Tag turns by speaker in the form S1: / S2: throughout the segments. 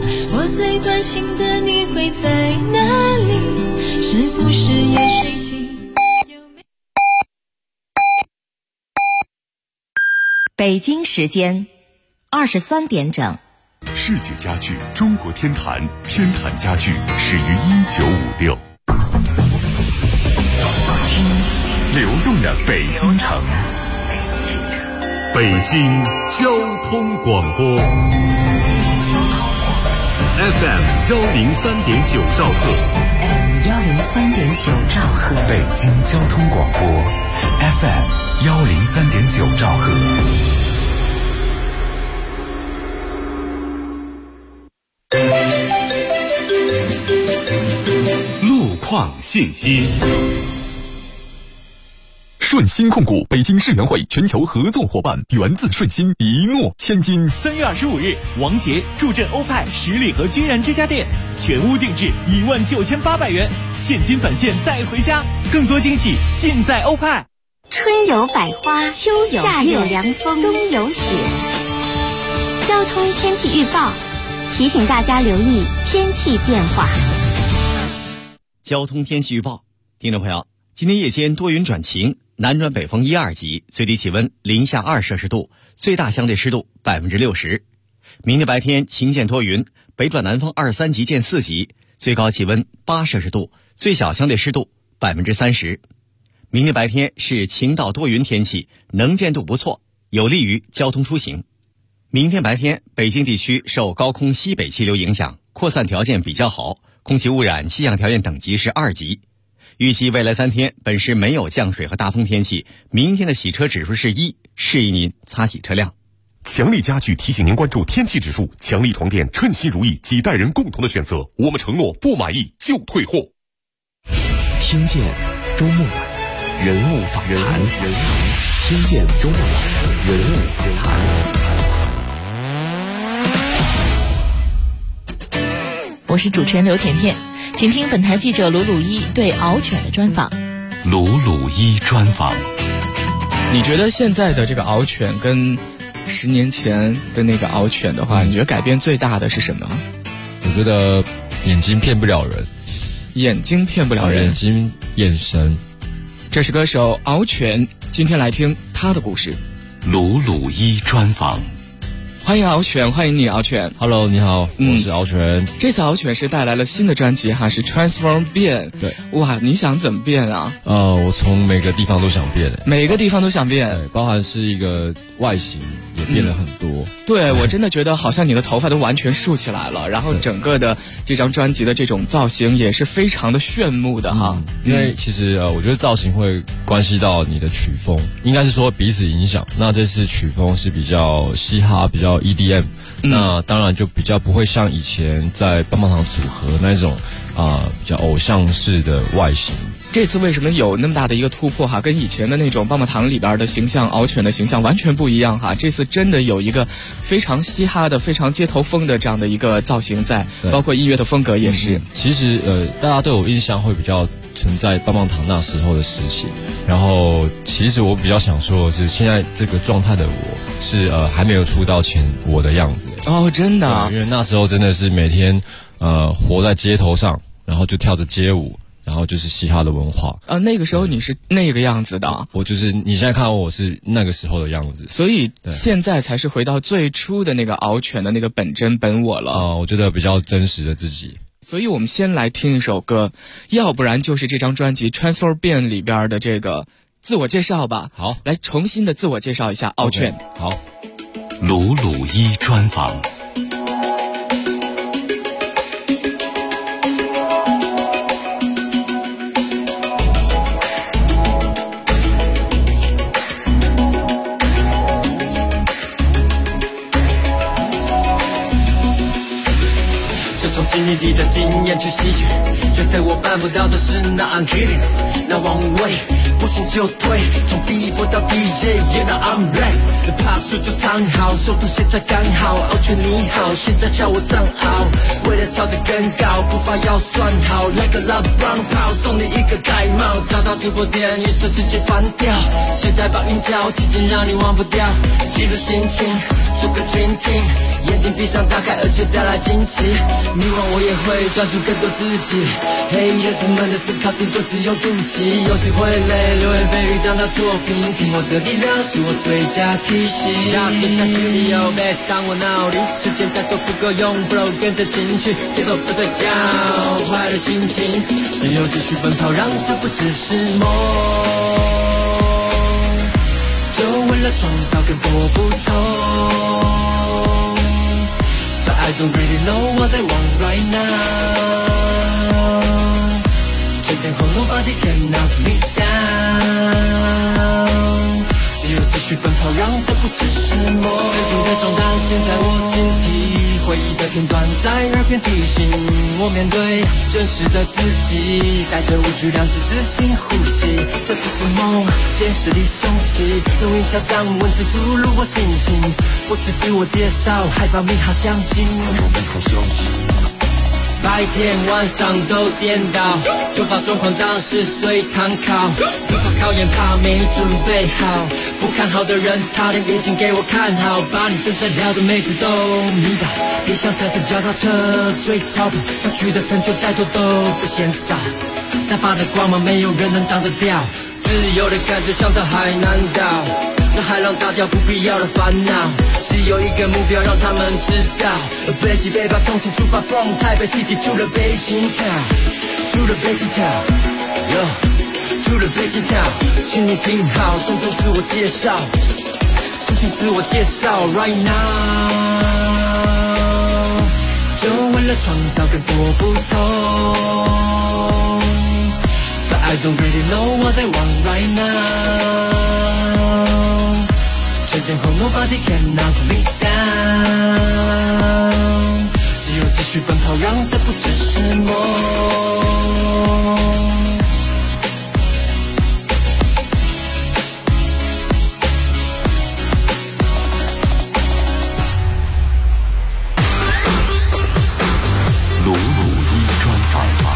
S1: 我最关心的你会在哪里？是不是也睡醒？
S2: 北京时间23点整。
S3: 世界家具中国天坛，天坛家具始于1956。流动的北京城，北京交通广播 FM 103.9兆赫，
S2: 103.9兆赫，
S3: 北京交通广播 FM 103.9兆赫。路况信息。顺鑫控股北京世园会全球合作伙伴，源自顺鑫，一诺千金。
S4: 3月25日，王杰助阵欧派十里河君然之家店，全屋定制19800元，现金返现带回家，更多惊喜尽在欧派。
S5: 春有百花，秋有夏有凉风，冬有雪。交通天气预报提醒大家留意天气变化。
S6: 交通天气预报，听众朋友，今天夜间多云转晴，南转北风1、2级，最低气温零下2摄氏度，最大相对湿度60%。明天白天晴见多云，北转南风2、3级见4级，最高气温8摄氏度，最小相对湿度30%。明天白天是晴到多云天气，能见度不错，有利于交通出行。明天白天，北京地区受高空西北气流影响，扩散条件比较好，空气污染气象条件等级是2级。预计未来3天本市没有降水和大风天气，明天的洗车指数是1，适宜您擦洗车辆。
S3: 强力家具提醒您关注天气指数，强力床垫称心如意，几代人共同的选择，我们承诺不满意就退货。
S7: 听见周末晚人物访谈，听见周末晚人物访谈。
S8: 我是主持人刘甜甜，请听本台记者鲁鲁一对獒犬的专访。
S3: 鲁鲁一专访。
S9: 你觉得现在的这个獒犬跟10年前的那个獒犬的话，你觉得改变最大的是什么？
S10: 我觉得眼睛骗不了人。
S9: 眼睛骗不了人，
S10: 眼睛眼神。
S9: 这是歌手獒犬，今天来听他的故事。
S3: 鲁鲁一专访。
S9: 欢迎獒犬，欢迎你獒犬。
S10: Hello， 你好，我是獒犬。
S9: 这次獒犬是带来了新的专辑哈，是 Transform 变。
S10: 对，
S9: 哇，你想怎么变啊？
S10: 我从每个地方都想变。
S9: 每个地方都想变，
S10: 对，包含是一个外形也变了很多。
S9: 对，我真的觉得好像你的头发都完全竖起来了，然后整个的这张专辑的这种造型也是非常的炫目的哈。
S10: 因为其实我觉得造型会关系到你的曲风，应该是说彼此影响。那这次曲风是比较嘻哈，比较 EDM，那当然就比较不会像以前在棒棒糖组合那种比较偶像式的外形。
S9: 这次为什么有那么大的一个突破哈？跟以前的那种棒棒糖里边的形象，獒犬的形象完全不一样哈。这次真的有一个非常嘻哈的、非常街头风的这样的一个造型在，包括音乐的风格也是。
S10: 其实大家对我印象会比较存在棒棒糖那时候的时期，然后其实我比较想说的是，现在这个状态的我是还没有出道前我的样子。
S9: 哦，真的啊？
S10: 因为那时候真的是每天活在街头上，然后就跳着街舞。然后就是嘻哈的文化
S9: 那个时候你是那个样子的。
S10: 我就是你现在看到我是那个时候的样子，
S9: 所以现在才是回到最初的那个獒犬的那个本真本我了。
S10: 我觉得比较真实的自己。
S9: 所以我们先来听一首歌，要不然就是这张专辑 Transform 变里边的这个自我介绍吧。
S10: 好，
S9: 来重新的自我介绍一下獒犬。
S10: 好，
S3: 鲁鲁一专访。
S11: 从经历里的经验去吸取，觉得我办不到的事，那 I'm kidding， 那往位不行就退，从 B 播到 DJ，yeah now I'm rap， 怕输就藏好，速度现在刚好，敖犬你好，现在叫我藏獒，为了跳得更高，步伐要算好，来个 love round 炮，送你一个盖帽，找到突破点，于是世界翻掉，携带把韵脚，奇迹让你忘不掉，记录心情，组个 dream team， 眼睛闭上打开，而且带来惊奇，迷惘我也会专注更多自己，黑夜子们的思考顶多只有妒忌，有时会累，流言蜚语当到作品，听我的力量是我最佳提醒。家庭在 studio bass 当我闹铃，时间再多不够用 ，flow 跟着进去，节奏不睡觉，坏的心情，只有继续奔跑，让这不只是梦，就为了创造更多不同。But I don't really know what I want right now。前天后 nobody can knock me down， 只有继续奔跑，让这不只是梦。曾经的重担，现在我倾听，回忆的片段在耳边提醒我，面对真实的自己，带着无惧让自信呼吸。这不是梦，现实里雄起，用一条掌文字吐露我心情，不止自我介绍，还把名号相近。白天晚上都颠倒，突发状况当时随堂考，不怕考验怕没准备好，不看好的人擦亮眼睛给我看好，把你正在聊的妹子都迷倒，别想踩着脚踏车追超跑，想取的成就再多都不嫌少，散发的光芒没有人能挡得掉，自由的感觉像到海南岛，让海浪打掉不必要的烦恼，只有一个目标让他们知道，背起背包重新出发 from 台北 city to the Beijing town， to the Beijing town， yo to the Beijing town， 请你听好，郑重自我介绍，重新自我介绍 right now， 就为了创造更多不同。But I don't really know what I want right now，前天后 nobody can knock me down， 只有继续奔跑，让这不只是梦。
S7: 鲁鲁一专访。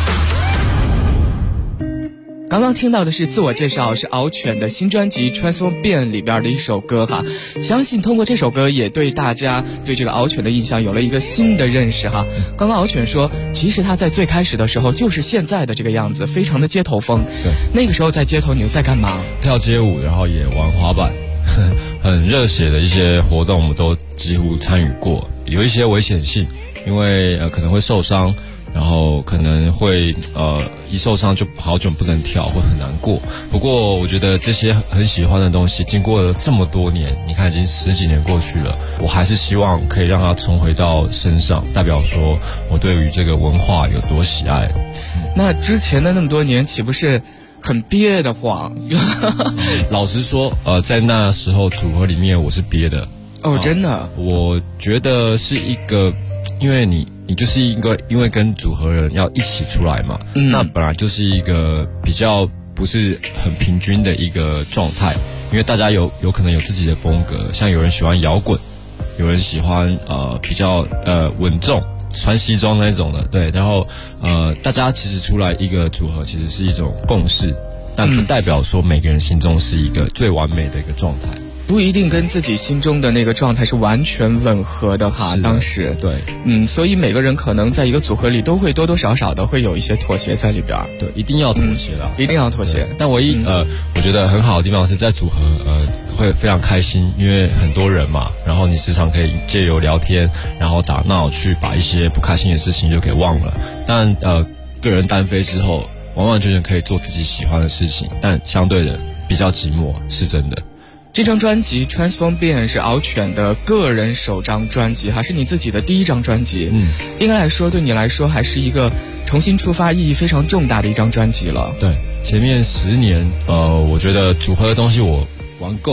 S9: 刚刚听到的是自我介绍，是敖犬的新专辑 Transform 变里边的一首歌哈，相信通过这首歌也对大家对这个敖犬的印象有了一个新的认识哈。刚刚敖犬说，其实他在最开始的时候就是现在的这个样子，非常的街头风。
S10: 对，
S9: 那个时候在街头你在干嘛？
S10: 跳街舞，然后也玩滑板，很热血的一些活动我们都几乎参与过，有一些危险性，因为可能会受伤。然后可能会一受伤就好久不能跳，会很难过。不过我觉得这些很喜欢的东西，经过了这么多年，你看已经10几年过去了，我还是希望可以让它重回到身上，代表说我对于这个文化有多喜爱。
S9: 那之前的那么多年，岂不是很憋得慌？
S10: 老实说，在那时候组合里面我是憋的。
S9: 哦，真的？
S10: 我觉得是一个，因为你就是一个，因为跟组合人要一起出来嘛，那本来就是一个比较不是很平均的一个状态，因为大家有可能有自己的风格，像有人喜欢摇滚，有人喜欢比较稳重，穿西装那种的，对，然后大家其实出来一个组合，其实是一种共识，但不代表说每个人心中是一个最完美的一个状态。
S9: 不一定跟自己心中的那个状态是完全吻合的哈，当时
S10: 对，
S9: 所以每个人可能在一个组合里都会多多少少的会有一些妥协在里边。
S10: 对，一定要妥协啦，
S9: 一定要妥协。
S10: 但唯一我觉得很好的地方是在组合会非常开心，因为很多人嘛，然后你时常可以借由聊天，然后打闹去把一些不开心的事情就给忘了。但个人单飞之后，完完全全可以做自己喜欢的事情，但相对的比较寂寞，是真的。
S9: 这张专辑 Transform 变是敖犬的个人首张专辑，还是你自己的第一张专辑。应该来说对你来说还是一个重新出发意义非常重大的一张专辑了。
S10: 对，前面10年我觉得组合的东西我玩够了，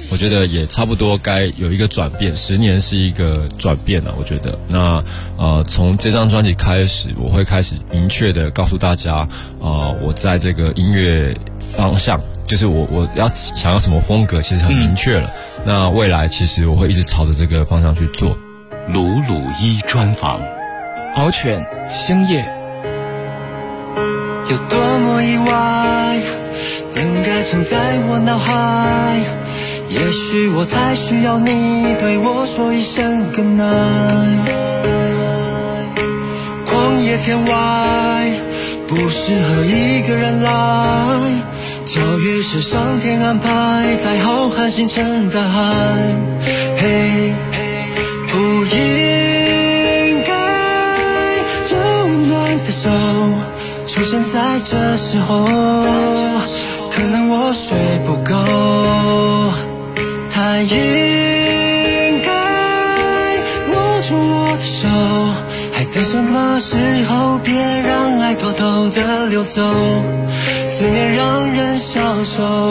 S10: 我觉得也差不多该有一个转变，10年是一个转变了，我觉得。那从这张专辑开始，我会开始明确的告诉大家，我在这个音乐方向，就是我要想要什么风格，其实很明确了。那未来其实我会一直朝着这个方向去做。
S7: 鲁鲁一专访，
S9: 獒犬星夜。
S11: 有多么意外，应该存在我脑海。也许我太需要你对我说一声 good night。 旷野天外不适合一个人来，巧遇是上天安排，在浩瀚星辰大海。嘿，不应该这温暖的手出现在这时候，可能我睡不够，太应该握住我的手，还等什么时候？别让爱偷偷的流走，思念让人消瘦，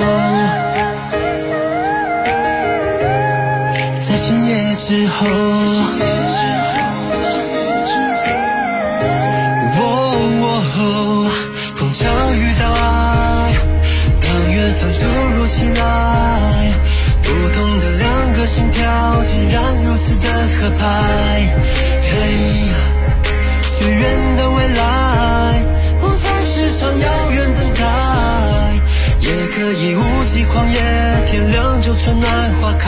S11: 在深夜之后。碰巧遇到爱，当缘分突如其来，不同的两个心跳竟然如此的合拍。嘿，许愿的未来不再是场遥远等待，也可以无际旷野，天亮就春暖花开。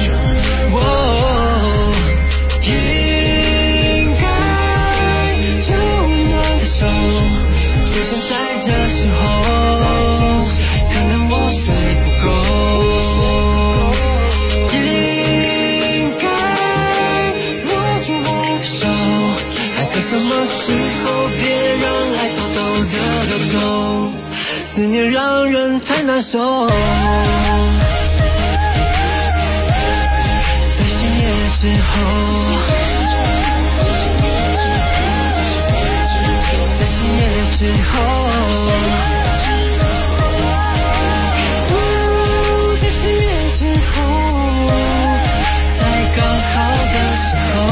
S11: 应该这温暖的手出现在这时候，可能我睡不够，应该握住我的手，还等什么时候？别让爱偷偷的流走，思念让人太难受，在深夜之后，在深夜之后，在深夜之后，在刚好的时候，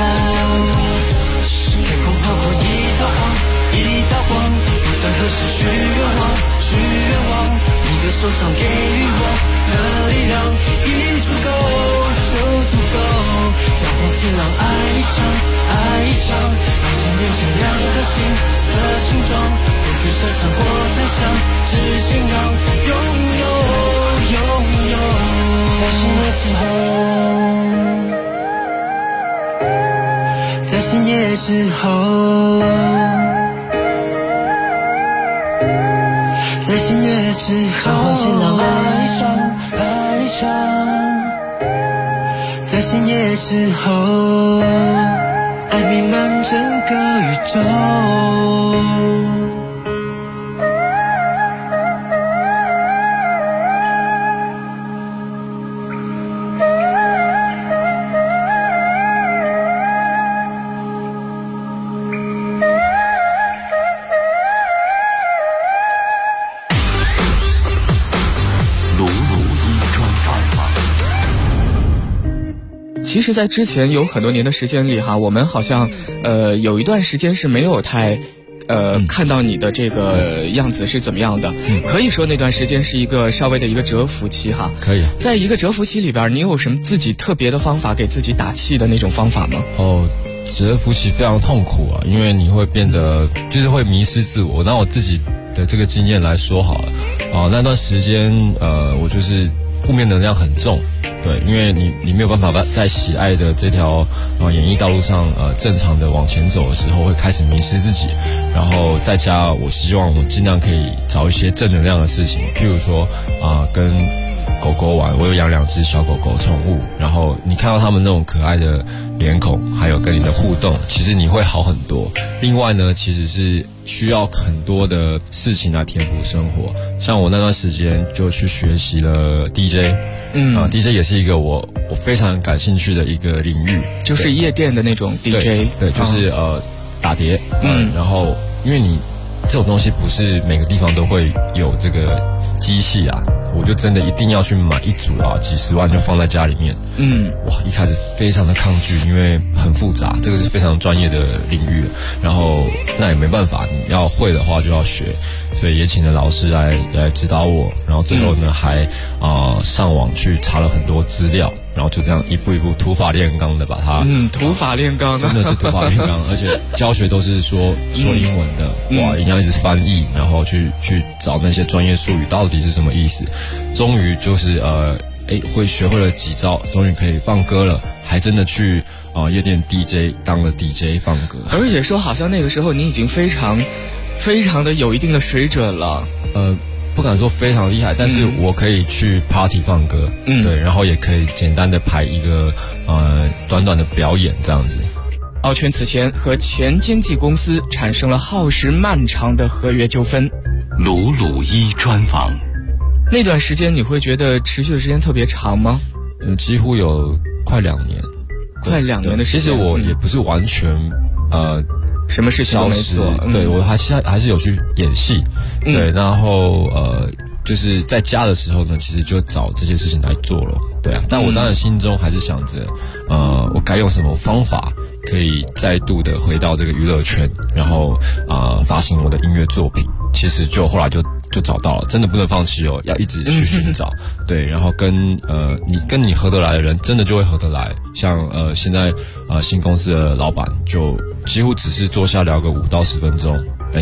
S11: 天空划过一道光，一道光，不再何时许愿望，许愿望，你的手上给予我的力量，已足够，就足够，交换晴朗爱一场，爱一场，把心连成两颗心的形状，不去设想或猜想，只想要拥有，拥有，在深夜之后，在深夜之后，在深夜之后，交换晴朗爱一场，爱一场，在深夜之后，爱弥漫整个宇宙。
S9: 其实在之前有很多年的时间里哈，我们好像有一段时间是没有太看到你的这个样子是怎么样的，可以说那段时间是一个稍微的一个蛰伏期哈。
S10: 可以。
S9: 在一个蛰伏期里边，你有什么自己特别的方法给自己打气的那种方法吗？
S10: 蛰伏期非常痛苦啊，因为你会变得就是会迷失自我。拿我自己的这个经验来说好了，那段时间我就是负面能量很重。对，因为你没有办法在喜爱的这条演艺道路上正常的往前走的时候，会开始迷失自己。然后在家，我希望我尽量可以找一些正能量的事情，譬如说跟狗狗玩，我有养2只小狗狗宠物，然后你看到他们那种可爱的脸孔，还有跟你的互动，其实你会好很多。另外呢，其实是需要很多的事情来填补生活，像我那段时间就去学习了 DJ。DJ 也是一个我非常感兴趣的一个领域，
S9: 就是夜店的那种 DJ。
S10: 对，就是打碟。然后因为你这种东西不是每个地方都会有这个机器啊，我就真的一定要去买一组啊，几十万就放在家里面。哇，一开始非常的抗拒，因为很复杂，这个是非常专业的领域，然后那也没办法，你要会的话就要学，所以也请了老师来指导我，然后最后呢还上网去查了很多资料，然后就这样一步一步土法炼钢的把它
S9: 土法炼钢
S10: 真的是土法炼钢，而且教学都是说英文的，哇，一定要一直翻译，然后去找那些专业术语到底是什么意思，终于就是会学会了几招，终于可以放歌了，还真的去夜店 DJ 当了 DJ 放歌，
S9: 而且说好像那个时候你已经非常的有一定的水准了。
S10: 不敢说非常厉害，但是我可以去 party 放歌，对，然后也可以简单的排一个短短的表演这样子。
S9: 敖犬此前和前经纪公司产生了耗时漫长的合约纠纷。
S7: 鲁鲁一专访，
S9: 那段时间你会觉得持续的时间特别长吗？
S10: 几乎有快2年，
S9: 快2年的时间。
S10: 其实我也不是完全
S9: 什么事情都没做，
S10: 对，我还是有去演戏，对，然后就是在家的时候呢，其实就找这些事情来做了，对啊，但我当然心中还是想着，我该用什么方法可以再度的回到这个娱乐圈，然后发行我的音乐作品，其实就后来就找到了，真的不能放弃哦，要一直去寻找，对，然后跟你合得来的人，真的就会合得来。像现在新公司的老板就几乎只是坐下聊个5到10分钟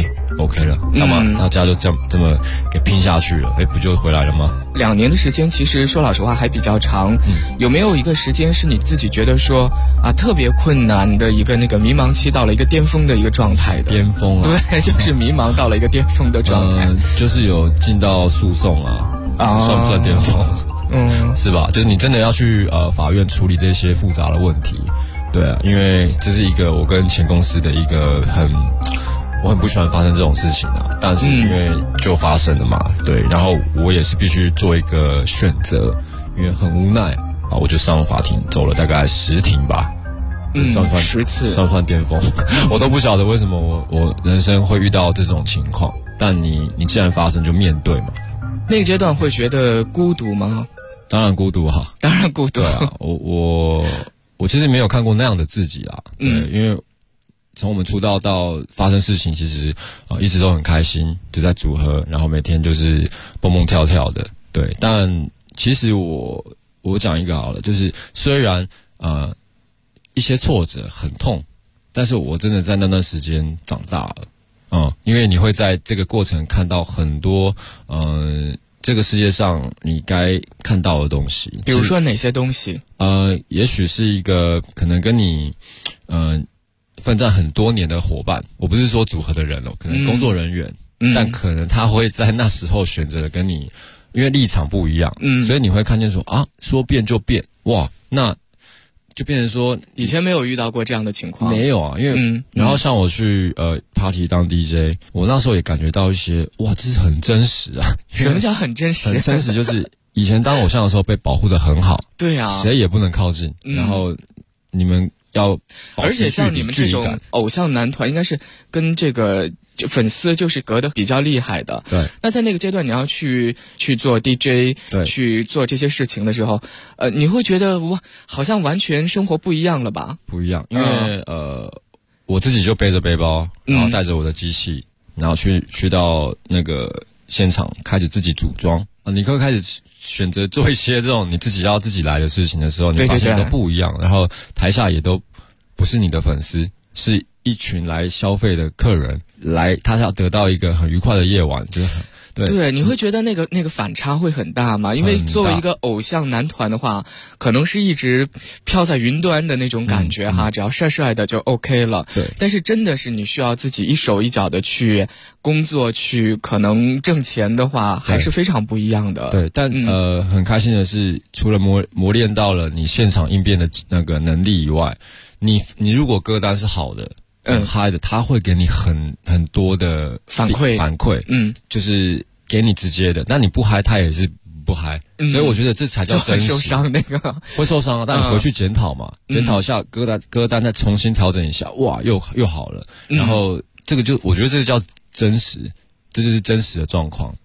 S10: ，OK 了，那么大家就这么给拼下去了，不就回来了吗
S9: ？2年的时间，其实说老实话还比较长。有没有一个时间是你自己觉得说特别困难的一个那个迷茫期到了一个巅峰的一个状态的？
S10: 巅峰啊，
S9: 对，就是迷茫到了一个巅峰的状态。
S10: 就是有进到诉讼算不算巅峰？是吧？就是你真的要去法院处理这些复杂的问题，对啊，因为这是一个我跟前公司的一个我很不喜欢发生这种事情但是因为就发生了嘛，对，然后我也是必须做一个选择，因为很无奈我就上法庭走了大概10庭吧，算
S9: 10次，
S10: 算巅峰，我都不晓得为什么我人生会遇到这种情况，但你既然发生就面对嘛。
S9: 那个阶段会觉得孤独吗？
S10: 当然孤独
S9: 当然孤独。
S10: 对啊，我其实没有看过那样的自己对，因为从我们出道到发生事情，其实一直都很开心，就在组合，然后每天就是蹦蹦跳跳的，对。但其实我讲一个好了，就是虽然一些挫折很痛，但是我真的在那段时间长大了，因为你会在这个过程看到很多这个世界上你该看到的东西。
S9: 比如说哪些东西？
S10: 也许是一个可能跟你奋战很多年的伙伴，我不是说组合的人可能工作人员，但可能他会在那时候选择跟你，因为立场不一样，所以你会看见说说变就变，哇，那就变成说
S9: 以前没有遇到过这样的情况。
S10: 没有因为然后像我去party 当 DJ， 我那时候也感觉到一些哇，这是很真实
S9: 什么叫很真实？
S10: 很真实就是以前当偶像的时候被保护得很好，
S9: 对啊，
S10: 谁也不能靠近，然后你们要保持距离，
S9: 而且像你们这种偶像男团应该是跟这个粉丝就是隔得比较厉害的。
S10: 对。
S9: 那在那个阶段你要去做 DJ，
S10: 对，
S9: 去做这些事情的时候，你会觉得哇，好像完全生活不一样了吧？
S10: 不一样，因为我自己就背着背包，然后带着我的机器，然后去到那个现场开始自己组装。你会开始选择做一些这种你自己要自己来的事情的时候，你发现都不一样，然后台下也都不是你的粉丝，是一群来消费的客人，他要得到一个很愉快的夜晚，就是
S9: 对，你会觉得那个反差会很大吗？因为作为一个偶像男团的话，可能是一直飘在云端的那种感觉只要帅帅的就 OK 了。
S10: 对，
S9: 但是真的是你需要自己一手一脚的去工作，去可能挣钱的话，还是非常不一样的。
S10: 对，但很开心的是，除了磨练到了你现场应变的那个能力以外，你如果歌单是好的。很嗨的，他会给你很多的
S9: 反馈，
S10: 就是给你直接的。那你不嗨，他也是不嗨，所以我觉得这才叫真实。
S9: 受伤那个
S10: 会受伤但你回去检讨嘛，检讨一下歌单，再重新调整一下，哇，又好了。然后这个我觉得这个叫真实，这就是真实的状况。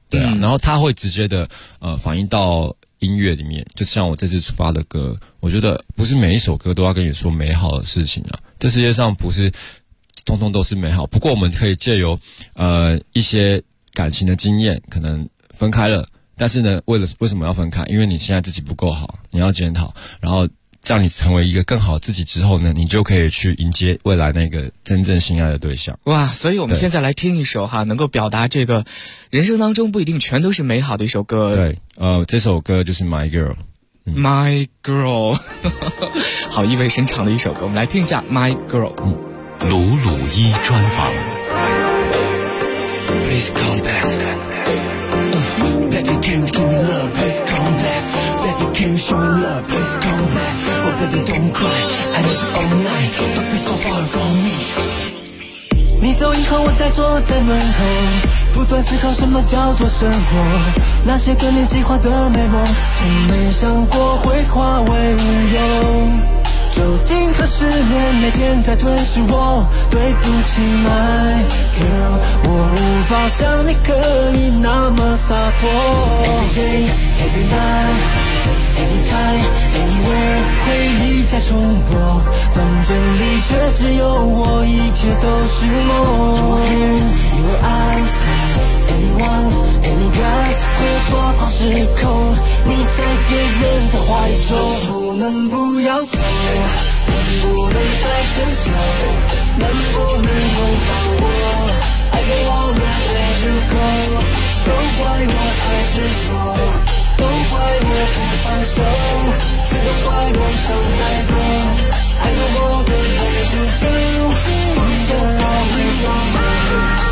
S10: 对啊，然后它会直接的反映到音乐里面，就像我这次发的歌，我觉得不是每一首歌都要跟你说美好的事情啊，这世界上不是通通都是美好，不过我们可以借由一些感情的经验，可能分开了，但是呢，为什么要分开？因为你现在自己不够好，你要检讨，然后让你成为一个更好的自己之后呢，你就可以去迎接未来那个真正心爱的对象。
S9: 哇，所以我们现在来听一首哈，能够表达这个人生当中不一定全都是美好的一首歌。
S10: 对，这首歌就是 My Girl。My
S9: Girl 好意味深长的一首歌，我们来听一下 My Girl。
S7: 鲁鲁一专访。
S11: Please come back. Baby, can you give me love? Please come back. Baby, can you show me love? Please come back. Oh, baby, don't cry. I miss you all night. Don't be so far from me. 你走以后，我再坐在门口，不断思考什么叫做生活。那些个年计划的美梦，从没想过会化为乌有。究竟何时眠，每天在吞噬我。对不起 My Girl， 我无法像你可以那么洒脱。Every day, every night, anytime, anywhere， 回忆在重播，房间里却只有我，一切都是梦。Your hair, your eyes, anyone, any guys， 会抓狂失控，你在别人的怀中，不能不要走。能不能再牵手？能不能拥抱我 I don't wanna let you go， 都怪我太执着，都怪我不放手，全都怪我想太多 I don't wanna let you go， so far away from me。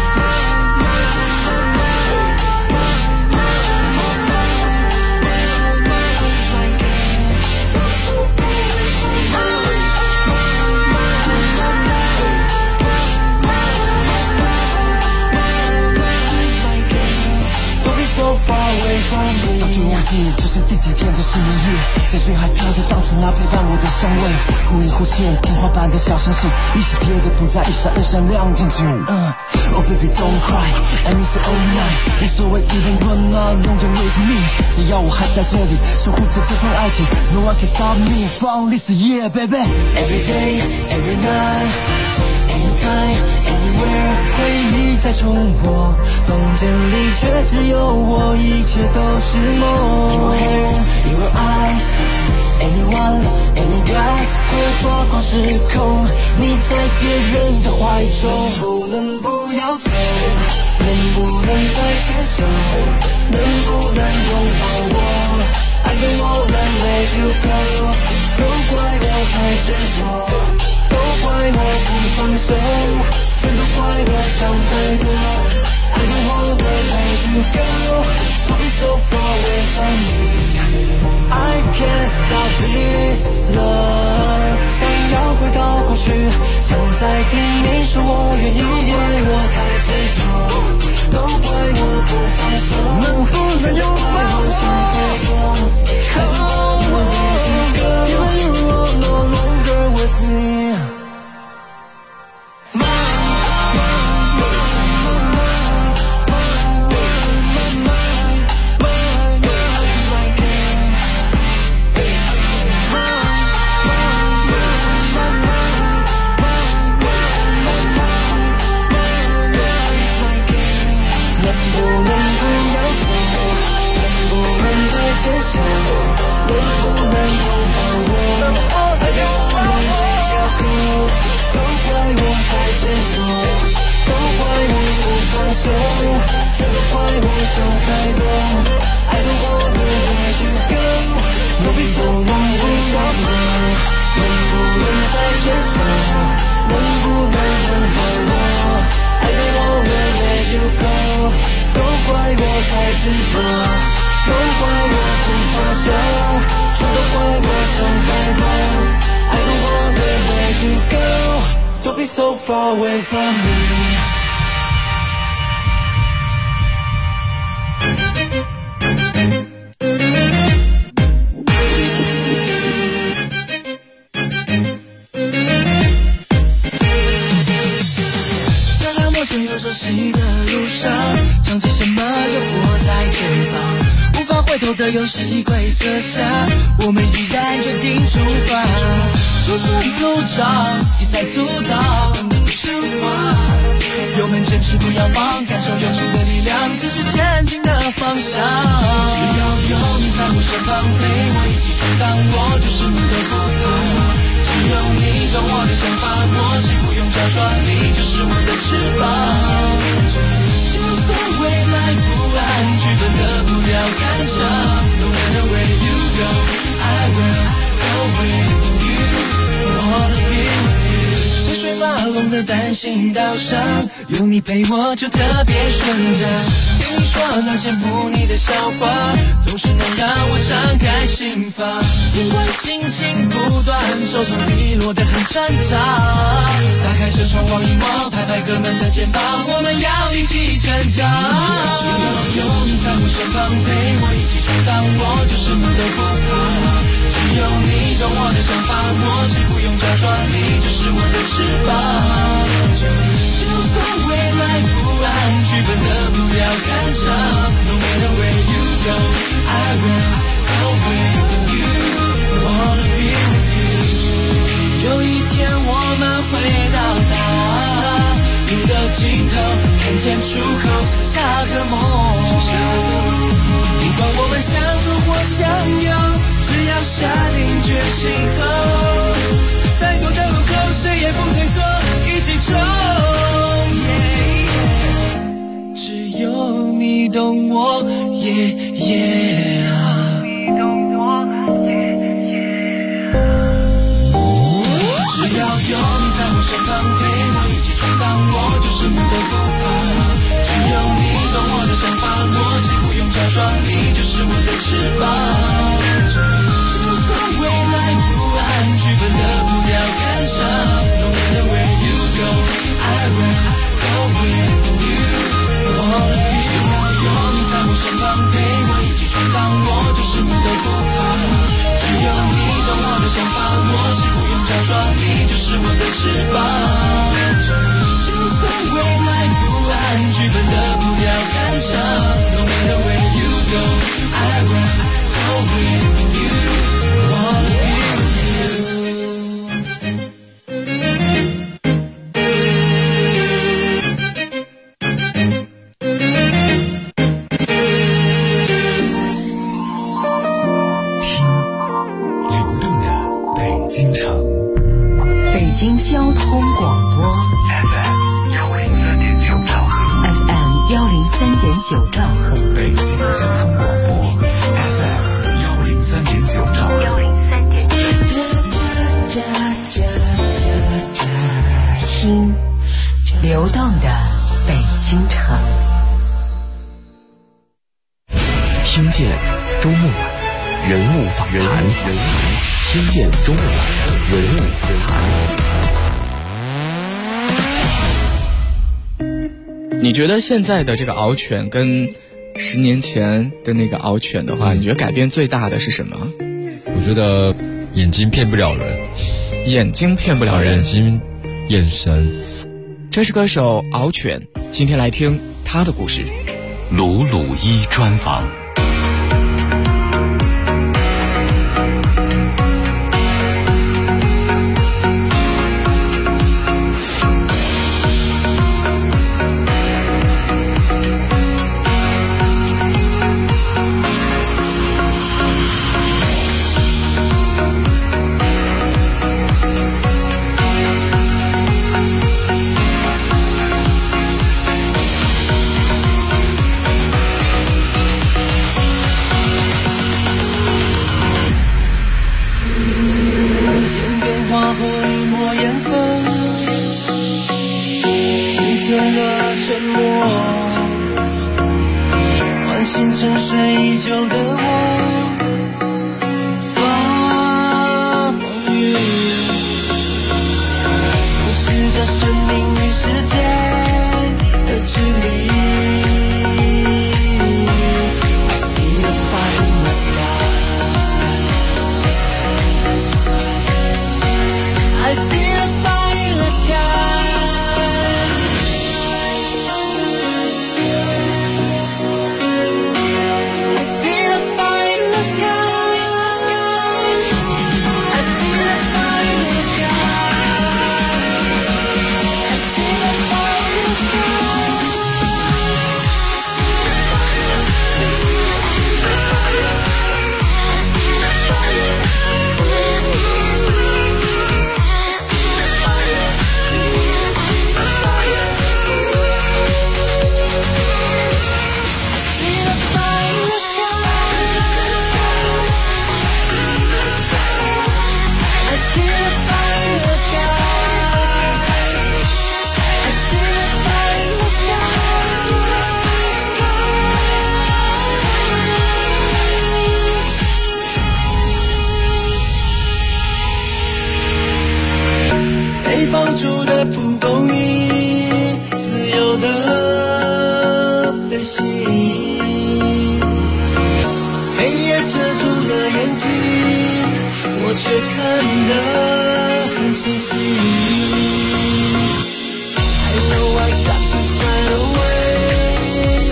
S11: 早就忘记这是第几天的失眠夜，嘴边还飘着当初那陪伴我的香味，忽隐忽现天花板的小星星，一起贴的不再一闪一闪亮晶晶。Oh baby don't cry I miss you all night， 无所谓 even you're not longer with me， 只要我还在这里守护着这份爱情 No one can stop me from this year baby。 Every day every night anytime anywhere， 回忆在重播，房间里却只有我，一切都是梦。Your hair, your eyes, anyone, any guys， 会抓狂失控，你在别人的怀中，不能不要走，能不能再牵手，能不能拥抱我 I don't wanna let you go， 都怪我太执着，都怪我不放手，全都怪我想太多 I don't wanna let you go， don't be so far away from me。 I can't stop this love， 想要回到过去，想再听你说我愿意，因为我太执着，都怪我不放手，能不能拥抱我想太多 I don't wanna let you go， 因为 you are no longer with me。牵手，能不能拥抱我 I don't wanna let you go， 都怪我太执着，都怪我不放手，全都怪我想太多 I don't wanna let you go， No be so long without me， 能不能再牵手，能不能拥抱我 I don't wanna let you go， 都怪我太执着，都怪我不放手，全都怪我想太多 I don't wanna let you go， don't be so far away from me。 在他陌生又熟息的路上，长期什么诱惑在前方，无法回头的游戏规则下，我们依然决定出发。就算路障一再阻挡你的升华，油门坚持不要放，感受友情的力量，这是前进的方向。只要有你在我身旁陪我一起闯荡，我就什么都不怕。只有你懂我的想法，默契不用假装，你就是我的翅膀。就算未来不安，剧本的不要赶场。No matter where you go, I will go with you. Wanna be with you. 车水马龙的单行道上，有你陪我就特别顺畅。听你说那些不腻的笑话，总是能让我敞开心房。尽管心情不断，受伤低落得很挣扎。打开车窗望一望，拍拍哥们的肩膀，我们要一起成长。只要有你在我身旁陪我一起闯荡，我就什么都不怕。只有你懂我的想法，默契不用假装，你就是我的翅膀。就算未来不安，剧本的不要赶场。No matter where you go, I will go with you. Wanna be with you. 有一天我们会到达路的尽头，看见出口，剩下个梦。不管我们相左或相右，只要下定决心后，再多的路口谁也不退缩，一起冲。只有你懂我，只要有你在我身旁陪我一起闯荡，我就什么都不怕。只有你懂我的想法，默契不用假装，你就是我的翅膀。就算未来不安，剧本的不要赶场。No matter where you go, I will go with you. Wanna be with you. 只要有你在我身旁陪我一起闯荡，我就什么都不怕。只有你懂我的想法，默契不用假装，你就是我的翅膀。就算未来不安，剧本的不要赶场。No matter where you go, I will go with you. Wanna be with you.
S1: 北京交通广播 FM 103.9兆赫 FM 103.9兆赫，北京交通广播 FM 103.9兆赫听流动的北京城，
S7: 听见周末晚人物访谈，听见周末晚人物访谈。
S9: 你觉得现在的这个獒犬跟10年前的那个獒犬的话，你觉得改变最大的是什么？
S10: 我觉得眼睛骗不了人，
S9: 眼睛骗不了人，
S10: 眼神。
S9: 这是歌手獒犬，今天来听他的故事。
S12: 鲁鲁一专访。
S11: 沉默，唤醒沉睡已久的我，发黄语，忽视着生命与世界的距离。I see the fire in the sky. I see the fire in the sky. 息。黑夜遮住了眼睛，我却看得很清晰。I know I got to find a way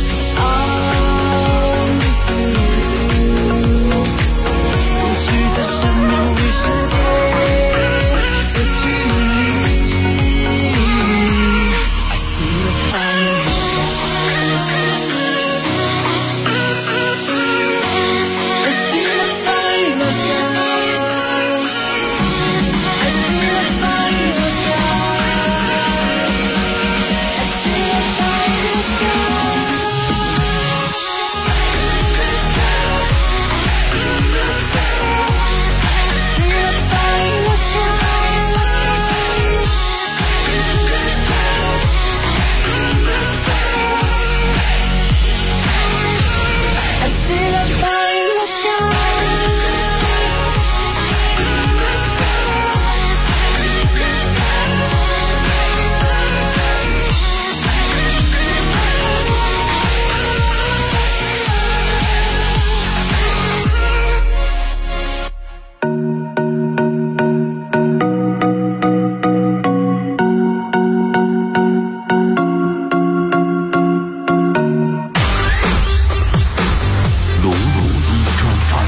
S11: out of you， 过去这生命与世界的距离。I see the fire in the sky，I see the fire in the sky，I see the fire in the sky，I see the fire in the sky，I see the fire in the
S12: 鲁鲁一专访。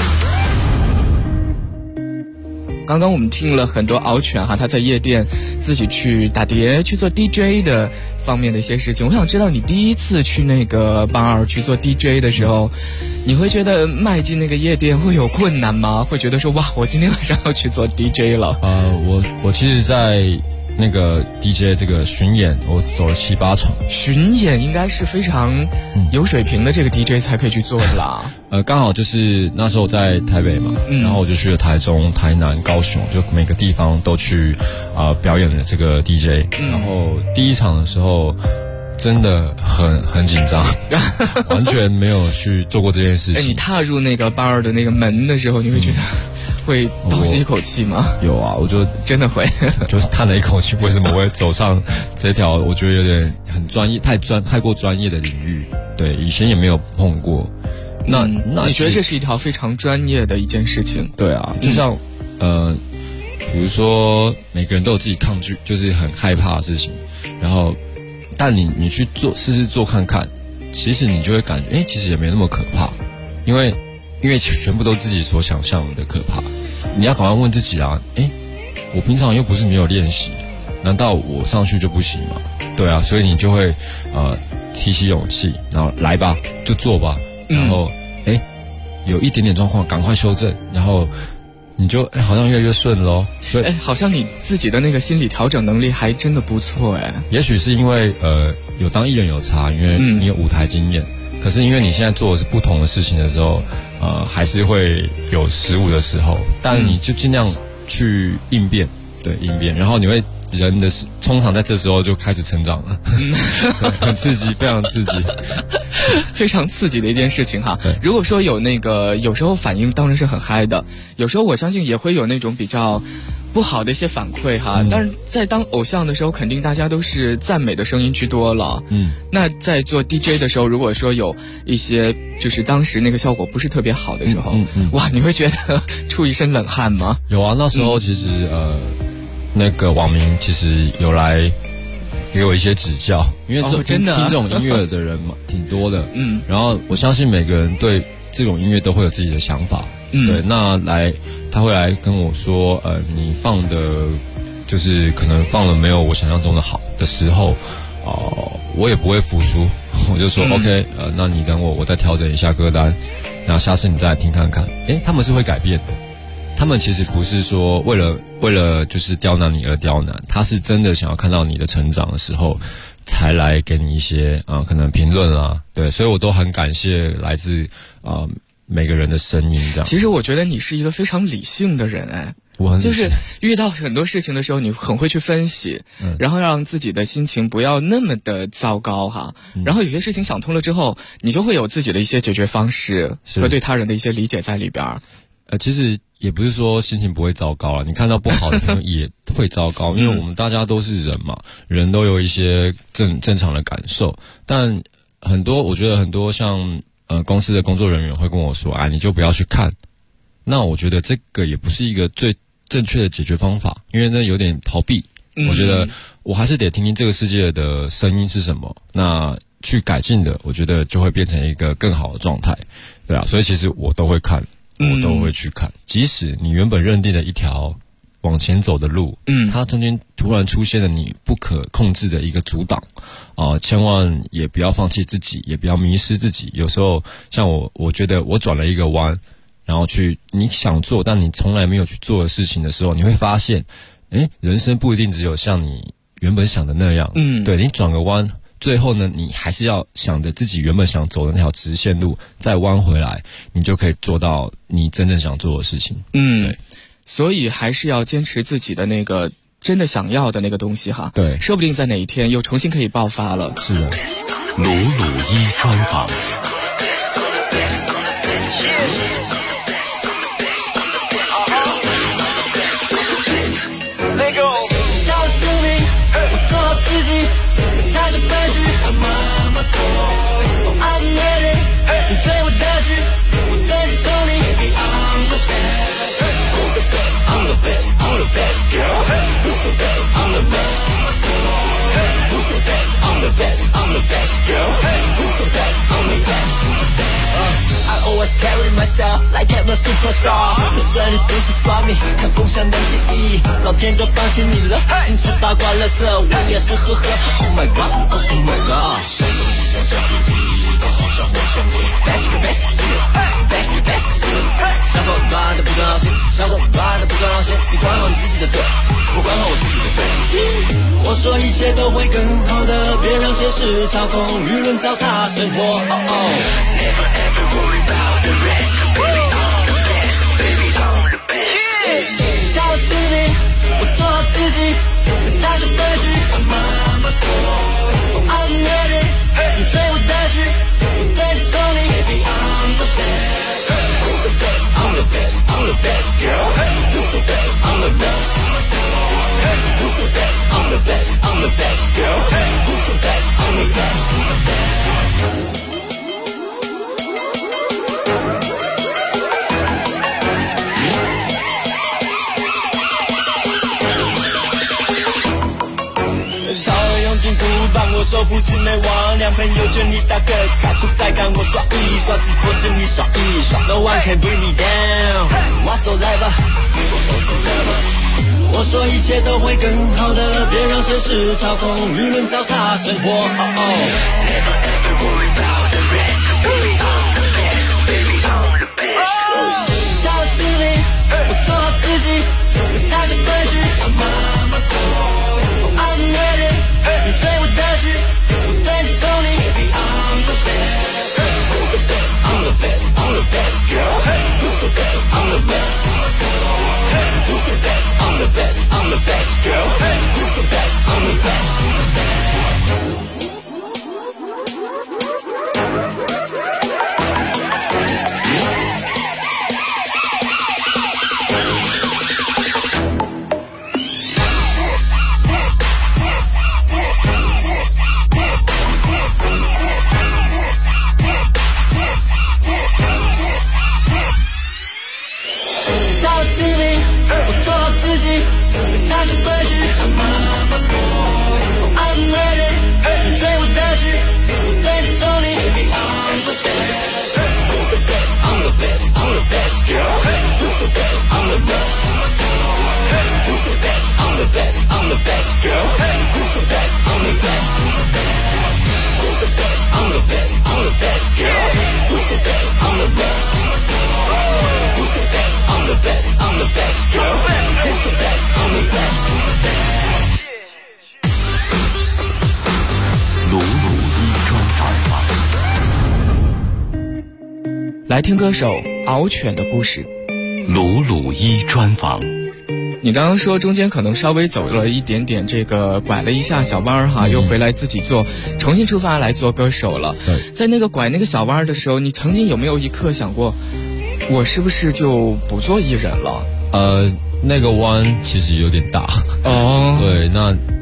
S9: 刚刚我们听了很多敖犬哈，他在夜店自己去打碟、去做 DJ 的方面的一些事情。我想知道你第一次去那个bar去做 DJ 的时候，你会觉得迈进那个夜店会有困难吗？会觉得说哇，我今天晚上要去做 DJ 了？
S10: 我其实，在那个 DJ 这个巡演，我走了7、8场。
S9: 巡演应该是非常有水平的这个 DJ 才可以去做的啦。
S10: 刚好就是那时候在台北嘛，然后我就去了台中、台南、高雄，就每个地方都去表演了这个 DJ。然后第一场的时候真的很紧张，完全没有去做过这件事情。
S9: 你踏入那个 bar 的那个门的时候，你会觉得会倒吸一口气吗？
S10: 有啊，我就
S9: 真的会，
S10: 就是叹了一口气。为什么我会走上这条我觉得有点很专业、太过专业的领域？对，以前也没有碰过。那
S9: 你觉得这是一条非常专业的一件事情？
S10: 对啊，就像比如说每个人都有自己抗拒，就是很害怕的事情，然后但你去试试做看看，其实你就会感觉其实也没那么可怕，因为全部都自己所想象的可怕。你要赶快问自己啊，我平常又不是没有练习，难道我上去就不行吗？对啊，所以你就会提起勇气，然后来吧，就做吧，然后有一点点状况赶快修正，然后你就好像越来越顺咯。所以
S9: 好像你自己的那个心理调整能力还真的不错
S10: 也许是因为有当艺人有差，因为你有舞台经验，可是因为你现在做的是不同的事情的时候，还是会有失误的时候，但你就尽量去应变，对，应变，然后你会人的通常在这时候就开始成长了，很刺激，非常刺激。
S9: 非常刺激的一件事情哈。如果说有那个有时候反应当然是很嗨的，有时候我相信也会有那种比较不好的一些反馈哈。但是在当偶像的时候，肯定大家都是赞美的声音居多了。那在做 DJ 的时候，如果说有一些就是当时那个效果不是特别好的时候，哇，你会觉得出一身冷汗吗？
S10: 有啊，那时候其实那个网民其实有来给我一些指教，因为
S9: 真的
S10: 听这种音乐的人嘛挺多的，然后我相信每个人对这种音乐都会有自己的想法，对，那他会来跟我说，你放的，就是可能放了没有我想象中的好的时候，我也不会服输，我就说 OK，那你等我再调整一下歌单，然后下次你再来听看看，他们是会改变的。他们其实不是说为了就是刁难你而刁难，他是真的想要看到你的成长的时候，才来给你一些可能评论啊，对，所以我都很感谢来自每个人的声音这样。
S9: 其实我觉得你是一个非常理性的人
S10: 我很
S9: 就是遇到很多事情的时候，你很会去分析，然后让自己的心情不要那么的糟糕哈。然后有些事情想通了之后，你就会有自己的一些解决方式和对他人的一些理解在里边。
S10: 其实也不是说心情不会糟糕了，你看到不好的朋友也会糟糕，因为我们大家都是人嘛，人都有一些正常的感受，但很多我觉得很多像公司的工作人员会跟我说啊，你就不要去看。那我觉得这个也不是一个最正确的解决方法，因为那有点逃避。我觉得我还是得听听这个世界的声音是什么，那去改进的，我觉得就会变成一个更好的状态，对啊。所以其实我都会看，我都会去看，即使你原本认定的一条往前走的路，它中间突然出现了你不可控制的一个阻挡，千万也不要放弃自己，也不要迷失自己。有时候像我觉得我转了一个弯，然后去你想做但你从来没有去做的事情的时候，你会发现，人生不一定只有像你原本想的那样。对，你转个弯，最后呢，你还是要想着自己原本想走的那条直线路，再弯回来，你就可以做到你真正想做的事情。对，
S9: 所以还是要坚持自己的那个真的想要的那个东西哈。
S10: 对，
S9: 说不定在哪一天又重新可以爆发了。
S10: 是的。
S12: 鲁鲁一专访。
S11: I always carry my style like I'm a superstar。我这里不是耍命，看风向的第一，老天都放弃你了，矜持八卦垃圾，我也是呵呵。Oh my god, oh my god。像个不像像个屁，刚好像我像我。Best best best， 享受短的不重要性，享受短的不重要性，你管好你自己的嘴，我管好我自己的嘴。我说一切都会更好的，别让现实操控舆论糟蹋生活。Never ever worry about the rest, baby I'm the best, baby I'm the best。照自律，我做好自己，踏着规矩 I'm on my floor, I'm ready。你追我的剧，我对你宠你 ，baby I'm the best, I'm the best, I'm the best, I'm the best girl, who's the best, I'm the best, who's the best, I'm the best, I'm the best girl, who's the best, I'm the best。帮我收复魑魅魍魉，朋友圈里大哥开出再干我耍一耍，直播间你耍一耍 ，No one can bring me down。我手来吧，我说一切都会更好的，别让现实操控舆论糟蹋生活。Never ever worry about the rest, baby I'm the best, baby I'm the best。照自律，我做好自己，踏着规矩 I'm on my floor, I'm ready。你追我的剧，我对你宠你 ，Baby I'm the best, who's the best, I'm the best, I'm the best girl, who's the best, I'm the best, who's the best, I'm the best, I'm the best girl, who's the best, I'm the best。
S9: 来听歌手敖犬的故事。
S12: 鲁鲁一专访。
S9: 你刚刚说中间可能稍微走了一点点这个拐了一下小弯哈，又回来自己做，重新出发来做歌手了。在那个拐那个小弯的时候，你曾经有没有一刻想过，我是不是就不做艺人了？
S10: 那个弯其实有点大
S9: 哦。
S10: 对，那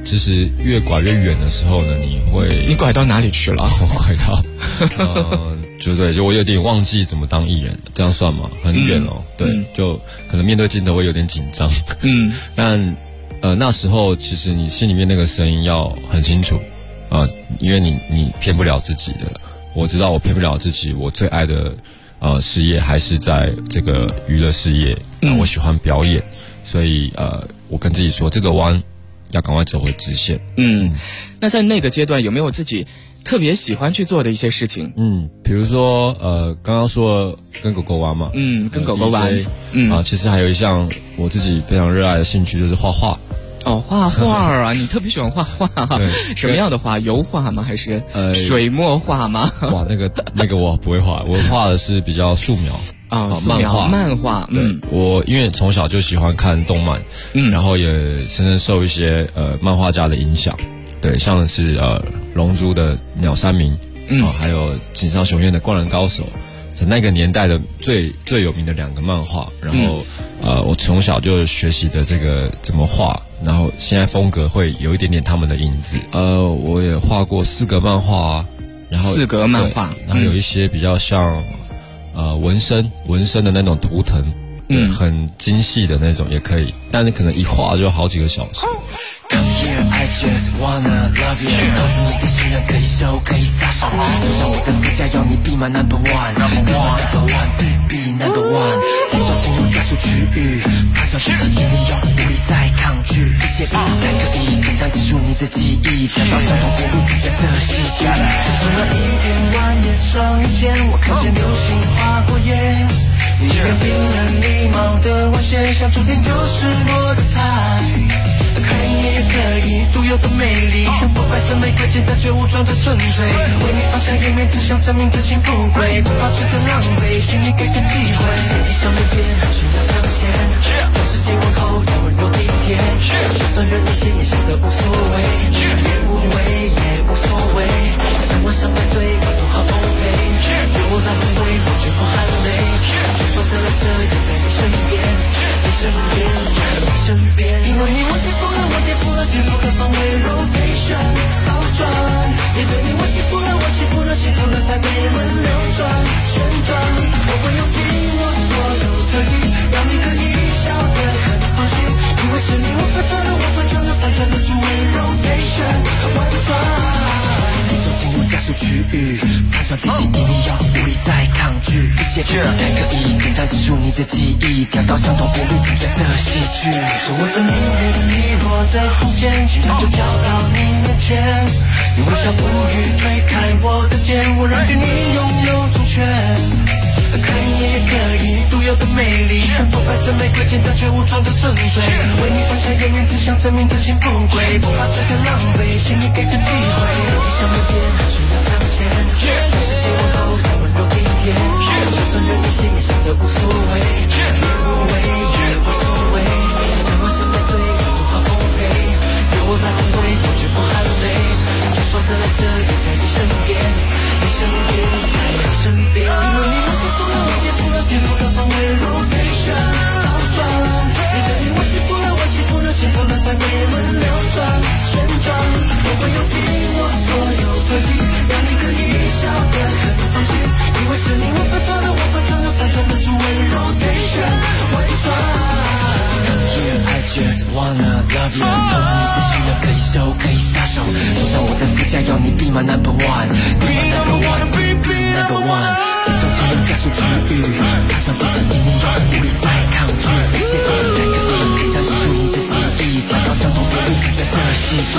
S10: 其实越拐越远的时候呢，
S9: 你拐到哪里去了？
S10: 我拐到，就我有点忘记怎么当艺人，这样算吗？很远哦，对，就可能面对镜头会有点紧张，但那时候其实你心里面那个声音要很清楚因为你骗不了自己的，我知道我骗不了自己，我最爱的事业还是在这个娱乐事业，我喜欢表演，所以我跟自己说这个弯要赶快走回直线。
S9: 那在那个阶段有没有自己特别喜欢去做的一些事情？
S10: 比如说刚刚说跟狗狗玩嘛，
S9: 跟狗狗玩，
S10: 其实还有一项我自己非常热爱的兴趣就是画画。
S9: 画画啊！你特别喜欢画画啊？什么样的画？油画吗？还是水墨画吗？
S10: 哇，那个我不会画，我画的是比较素描
S9: 漫画。
S10: 对，我因为从小就喜欢看动漫，然后也深深受一些漫画家的影响。对，像是龙珠的鸟山明，还有井上雄彦的灌篮高手，是那个年代的最有名的2个漫画。然后我从小就学习的这个怎么画，然后现在风格会有一点点他们的影子。我也画过4格漫画然后
S9: 4格漫画，
S10: 然后有一些比较像纹身的那种图腾，很精细的那种也可以，但是可能一画就好几个小时。
S11: Come here, I just wanna love you。投资你的信任可以收，可以撒手。坐上我的副驾，要你 be my number one，be my number one，be number one。节奏进入加速区域，反转提醒你要无力再抗拒，一切不太可以，简单记住你的记忆，跳到相同频率，尽在这戏剧。从那一片晚夜上遇见，我看见流星划过夜。你一脸冰冷礼貌的外显，像注定就是我的菜。可以也可以，独有的魅力，像破白色玫瑰，简单却武装的纯粹。为你放下颜面，只想证明自信不愧，不怕这个浪费，请你给个机会。身体上面变，需要彰显，做事情往后要温柔体贴，就算热一些也显得无所谓，也无畏也无所谓。想晚上买醉，我多好丰沛，由我来抚慰，我绝不含泪。就说这了这也在你身边，你身边，你身边，因为你我颠覆了，我颠覆了，颠覆了方位 rotation 倒转。也对你我幸福了，我幸福了，幸福了台北轮流转旋转。我会用尽我所有特技，让你可以笑得很放心，因为是你我反转了，我反转了，反转了主位 rotation 玩转。节奏进入加速区域，反转提醒你要无力再抗拒，一切不太可以，简单记住你的记忆，跳到相同频率，尽在这戏剧。是我这明媚的利落的红线，竟然就跳到你面前，你微笑不语推开我的肩，我让给你拥有主权。可以也可以，独有的魅力，像破白色玫瑰，简单却武装的纯粹。为你放下颜面，只想证明自信不愧，不怕这个浪费，请你给个机会。身体上面变，需要彰显，做事情往后要温柔体贴，就算热一些也显得无所谓，也无畏也无所谓。想晚上买醉，我多好丰沛，由我来抚慰，我绝不含泪。就说这来这也在你身边，你身边，你身边，因为你我幸福了，我颠覆了，颠覆了方位 rotation 倒转。也对你我幸福了，我幸福了，幸福了台北轮流转旋转。我会用尽我所有特技，让你可以笑得很放心，因为是你我反转了，我反转了，反转了主位 rotation 玩转。Here I just wanna love you， 投资你的信任可以收，可以撒手，坐上我的副驾，要你 be my number one，be my number one，be number one。节奏进入加速区域，反转提醒你要无力再抗拒，一切不太可以，简单记住你的记忆，跳到相同频率，尽在这戏剧。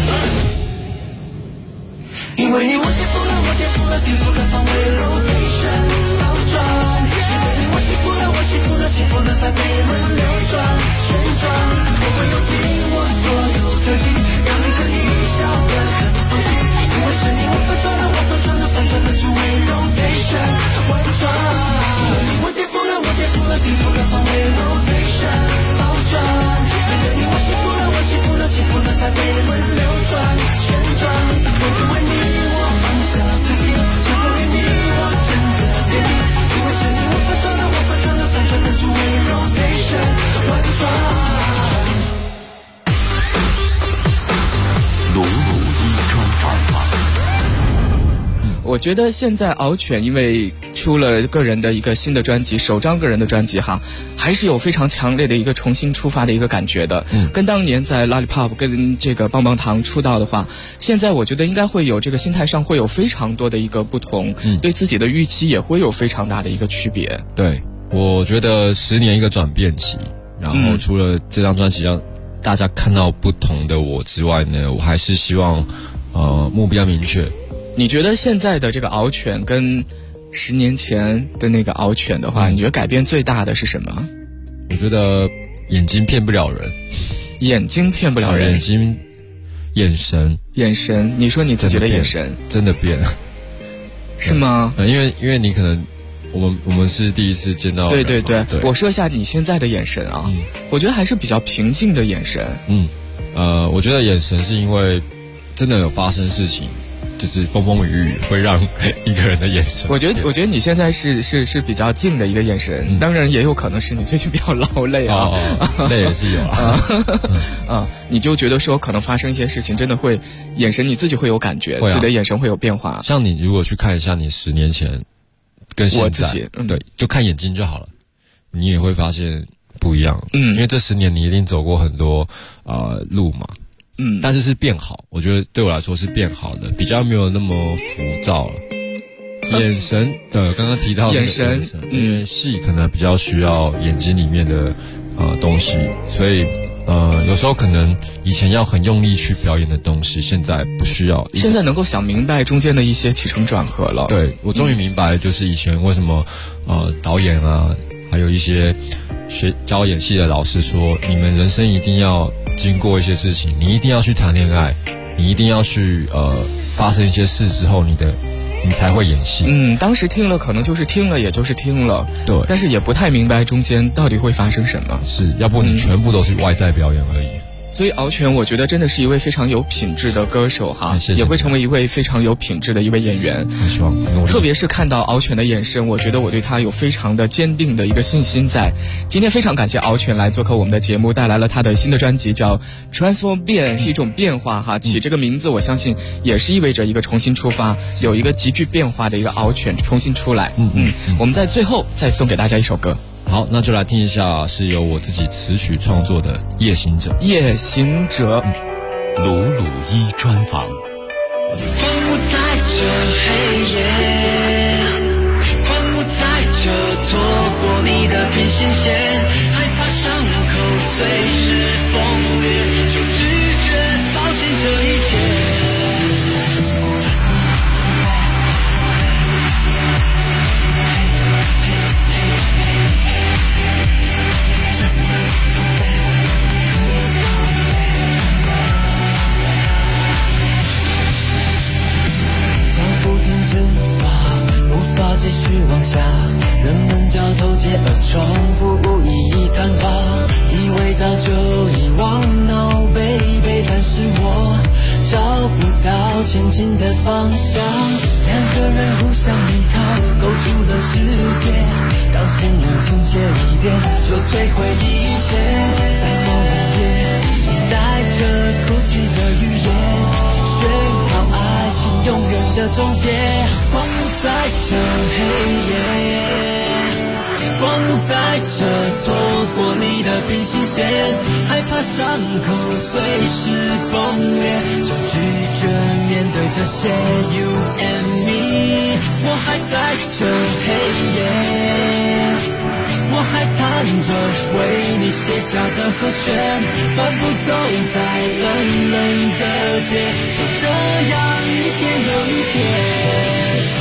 S11: 因为你我颠覆了，我颠覆了，颠覆了方位 rotation 倒转。也对你我幸福了，我幸福了，幸福了台北轮流转旋转。我会用尽我所有特技，让你可以笑得很放心，因为是你我反转了，我反转了，反转了主位 rotation 玩转。因为你我颠覆了，我颠覆了，颠覆了方位 rotation 倒转。也对你我幸福了，我幸福了，幸福了台北轮流转旋转。我会为你我放下自己，只为你我真的别离，因为是你我反转了，我反转了，反转了主位 rotation 玩转。
S12: 专访。
S9: 我觉得现在敖犬因为出了个人的一个新的专辑，首张个人的专辑哈，还是有非常强烈的一个重新出发的一个感觉的。跟当年在 Lollipop 跟这个棒棒糖出道的话，现在我觉得应该会有这个心态上会有非常多的一个不同，对自己的预期也会有非常大的一个区别。
S10: 对，我觉得10年一个转变期，然后除了这张专辑让大家看到不同的我之外呢，我还是希望目标明确。
S9: 你觉得现在的这个敖犬跟10年前的那个敖犬的话，你觉得改变最大的是什么？
S10: 我觉得眼睛骗不了人。
S9: 眼睛骗不了人。
S10: 眼神。你说你自己的眼神
S9: 真的变了，是吗？
S10: 因为你可能我们是第一次见到人。
S9: 对，我说一下你现在的眼神啊，我觉得还是比较平静的眼神。
S10: 我觉得眼神是因为真的有发生事情。就是风风雨雨会让一个人的眼神。
S9: 我觉得你现在是比较静的一个眼神，当然也有可能是你最近比较劳累啊，
S10: 累也是有啊。
S9: 你就觉得说可能发生一些事情，真的会眼神你自己会有感觉，自己的眼神会有变化。
S10: 像你如果去看一下你10年前跟现在，
S9: 我自己
S10: 对，就看眼睛就好了，你也会发现不一样。因为这10年你一定走过很多路嘛。但是变好，我觉得对我来说是变好的，比较没有那么浮躁了。眼神的，刚刚提到眼神，因为戏可能比较需要眼睛里面的东西，所以有时候可能以前要很用力去表演的东西，现在不需要。
S9: 现在能够想明白中间的一些起承转合了。
S10: 对，我终于明白，就是以前为什么导演啊，还有一些教演戏的老师说，你们人生一定要经过一些事情，你一定要去谈恋爱，你一定要去发生一些事之后，你才会演戏。
S9: 当时听了可能就是听了，也就是听了，
S10: 对，
S9: 但是也不太明白中间到底会发生什么。
S10: 是，要不你全部都是外在表演而已。
S9: 所以敖犬我觉得真的是一位非常有品质的歌手哈，也会成为一位非常有品质的一位演员。
S10: 希望
S9: 特别是看到敖犬的眼神，我觉得我对他有非常的坚定的一个信心在。今天非常感谢敖犬来做客我们的节目，带来了他的新的专辑叫 Transform 变，是一种变化哈。起这个名字我相信也是意味着一个重新出发，有一个极具变化的一个敖犬重新出来。我们在最后再送给大家一首歌。
S10: 好，那就来听一下，是由我自己词曲创作的《夜行者》。
S9: 夜行者，
S12: 鲁鲁一专访。
S11: 荒芜在这黑夜，荒芜在这错过你的平行线，害怕伤口随时崩裂，就拒绝抱歉这一切。继续往下，人们交头接耳，重复无意义谈话，以为早就遗忘 No baby， 但是我找不到前进的方向。两个人互相依靠，勾住了世界，当心能倾斜一点，就摧毁一切。在某一夜，你带着哭泣的语言，宣告爱情永远的终结。荒芜在这黑夜，光在这错过你的平行线，害怕伤口随时崩裂，就拒绝面对这些 You and me。 我还在这黑夜，我还弹着为你写下的和弦，反复走在冷冷的街，就这样一天又一天。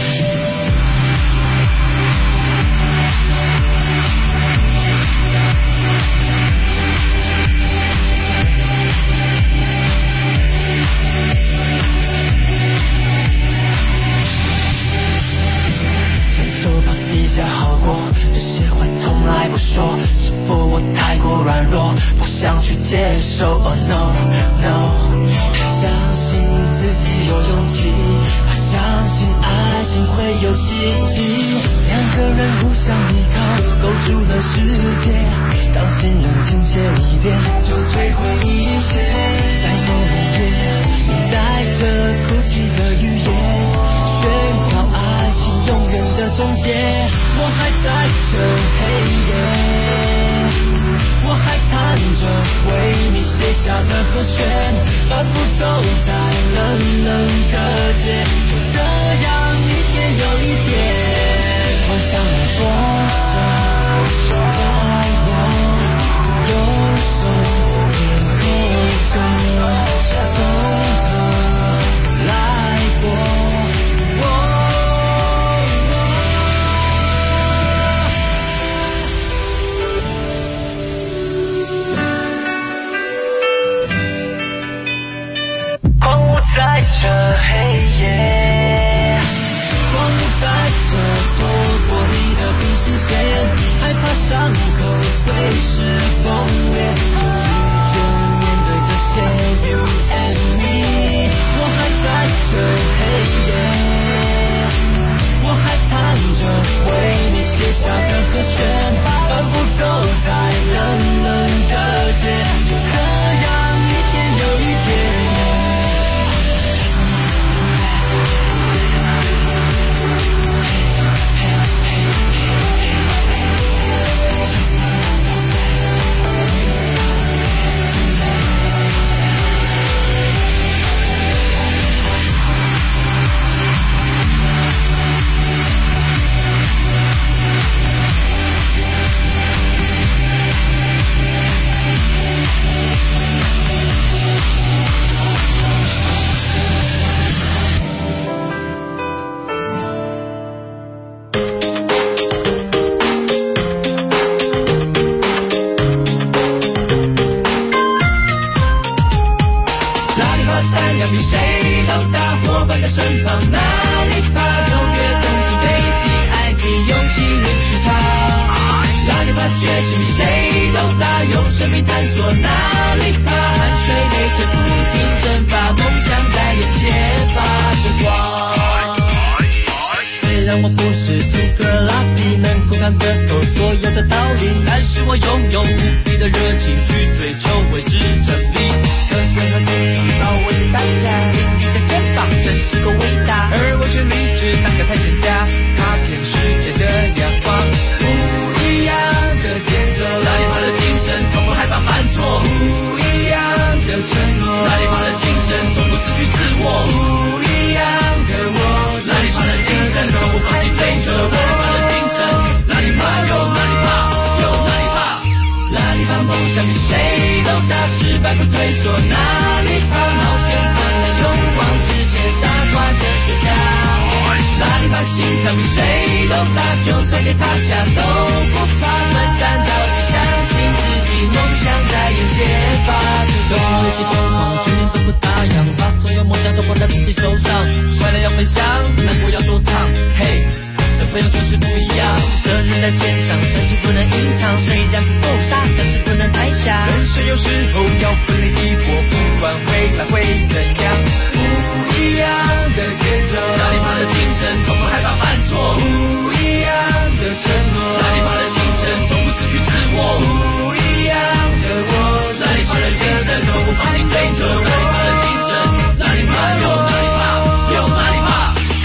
S11: 比较好过，这些话从来不说，是否我太过软弱，不想去接受 Oh no no， 还相信自己有勇气，还相信爱情会有奇迹。两个人互相依靠，勾住了世界，当心人倾斜一点，就摧毁一切。在某一夜，你带着哭在身旁，哪里怕？纽约、东京、北京、埃及，勇气零时差。哪里怕？决心比谁都大，用生命探索。哪里怕？汗水泪水不停蒸发，梦想在眼前发着光。虽然我不是苏格拉底，能够看得透所有的道理，但是我拥有无比的热情去追求未知真理。可任何天气包围着大家，天地在肩膀，真是够伟大。而我却立志当个探险家，踏遍世界的阳光。不一样的节奏，哪里怕的精神，从不害怕犯错。不一样的承诺，哪里怕的精神，从不失去自我。不一样的我，哪里怕的精神，从不放弃追求。哪里怕的精神，哪里怕有哪里怕有哪里怕，哪里怕梦想比谁都大，失败不退缩。哪里怕冒险犯了勇往直前，傻瓜哲学家。哪里怕心脏比谁都大，就算给塌下都不怕。短暂到底相信自己，梦想在眼前发着光。有激动狂，全面都不打烊，把所有梦想都放在自己手上。快乐要分享，难过要收藏。嘿，这朋友就是不一样，责任在肩上，随时不能隐藏。虽然不傻，但是不能太傻。人生有时候要奋力一搏，不管未来会怎样。不一样的节奏，哪里怕的精神，从不害怕犯错。不一样的承诺，哪里怕的精神，从不失去自我。不一样的我，哪里怕的精神，从不放弃追求。哪里怕的精神，哪里怕有哪里怕有哪里怕。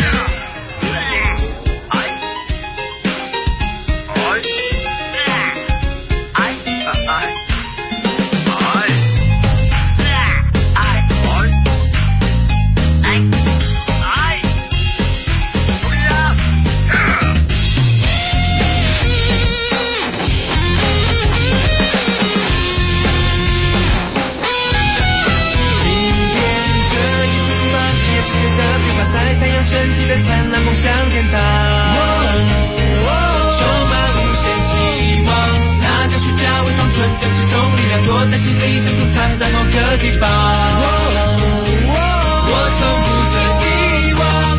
S11: 升起的灿烂梦想天堂，充满无限希望，拿着虚假伪装纯真是种力量，躲在心里深处藏在某个地方。我从不曾遗忘，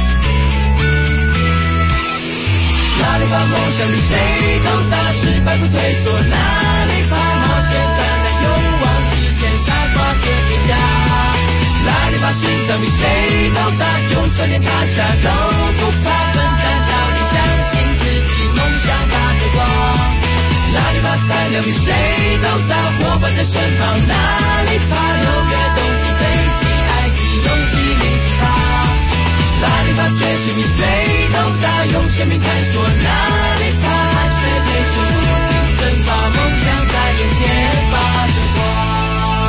S11: 哪里怕梦想比谁都大，失败不退缩。哪里怕冒险犯了勇往直前，傻瓜哲学家。哪里怕心脏比谁都大，就算连塌下都不怕。奋战到底，相信自己，梦想发着光。哪里怕太阳比谁都大，伙伴在身旁。哪里怕纽约、东京、北京、埃及，勇气零时差。哪里怕决心比谁都大，用生命探索。哪里怕汗水泪水不停蒸发，梦想在眼前发着光。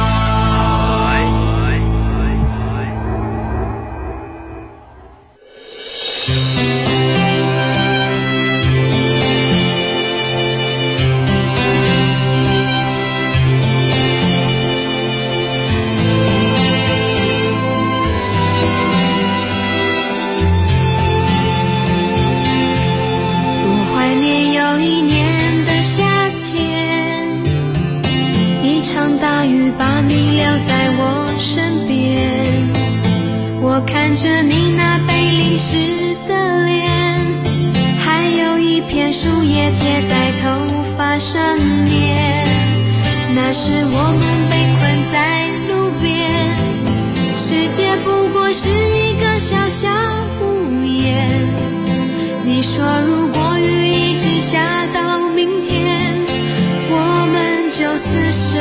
S13: 我看着你那被淋湿的脸，还有一片树叶贴在头发上面。那时我们被困在路边，世界不过是一个小小屋檐。你说如果雨一直下到明天，我们就厮守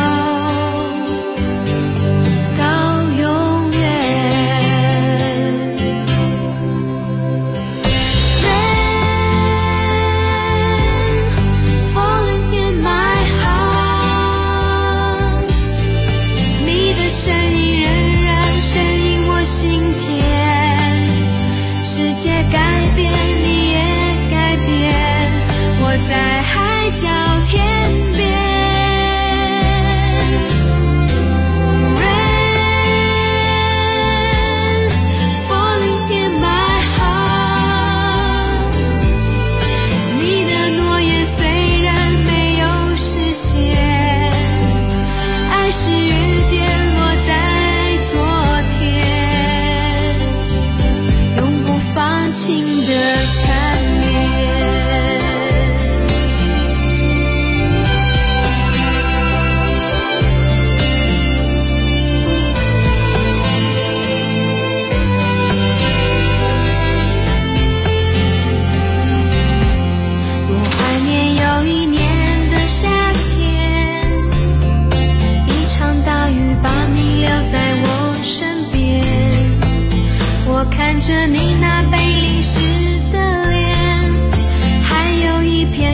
S13: 在海角天边。是雨跌落在昨天。 着你那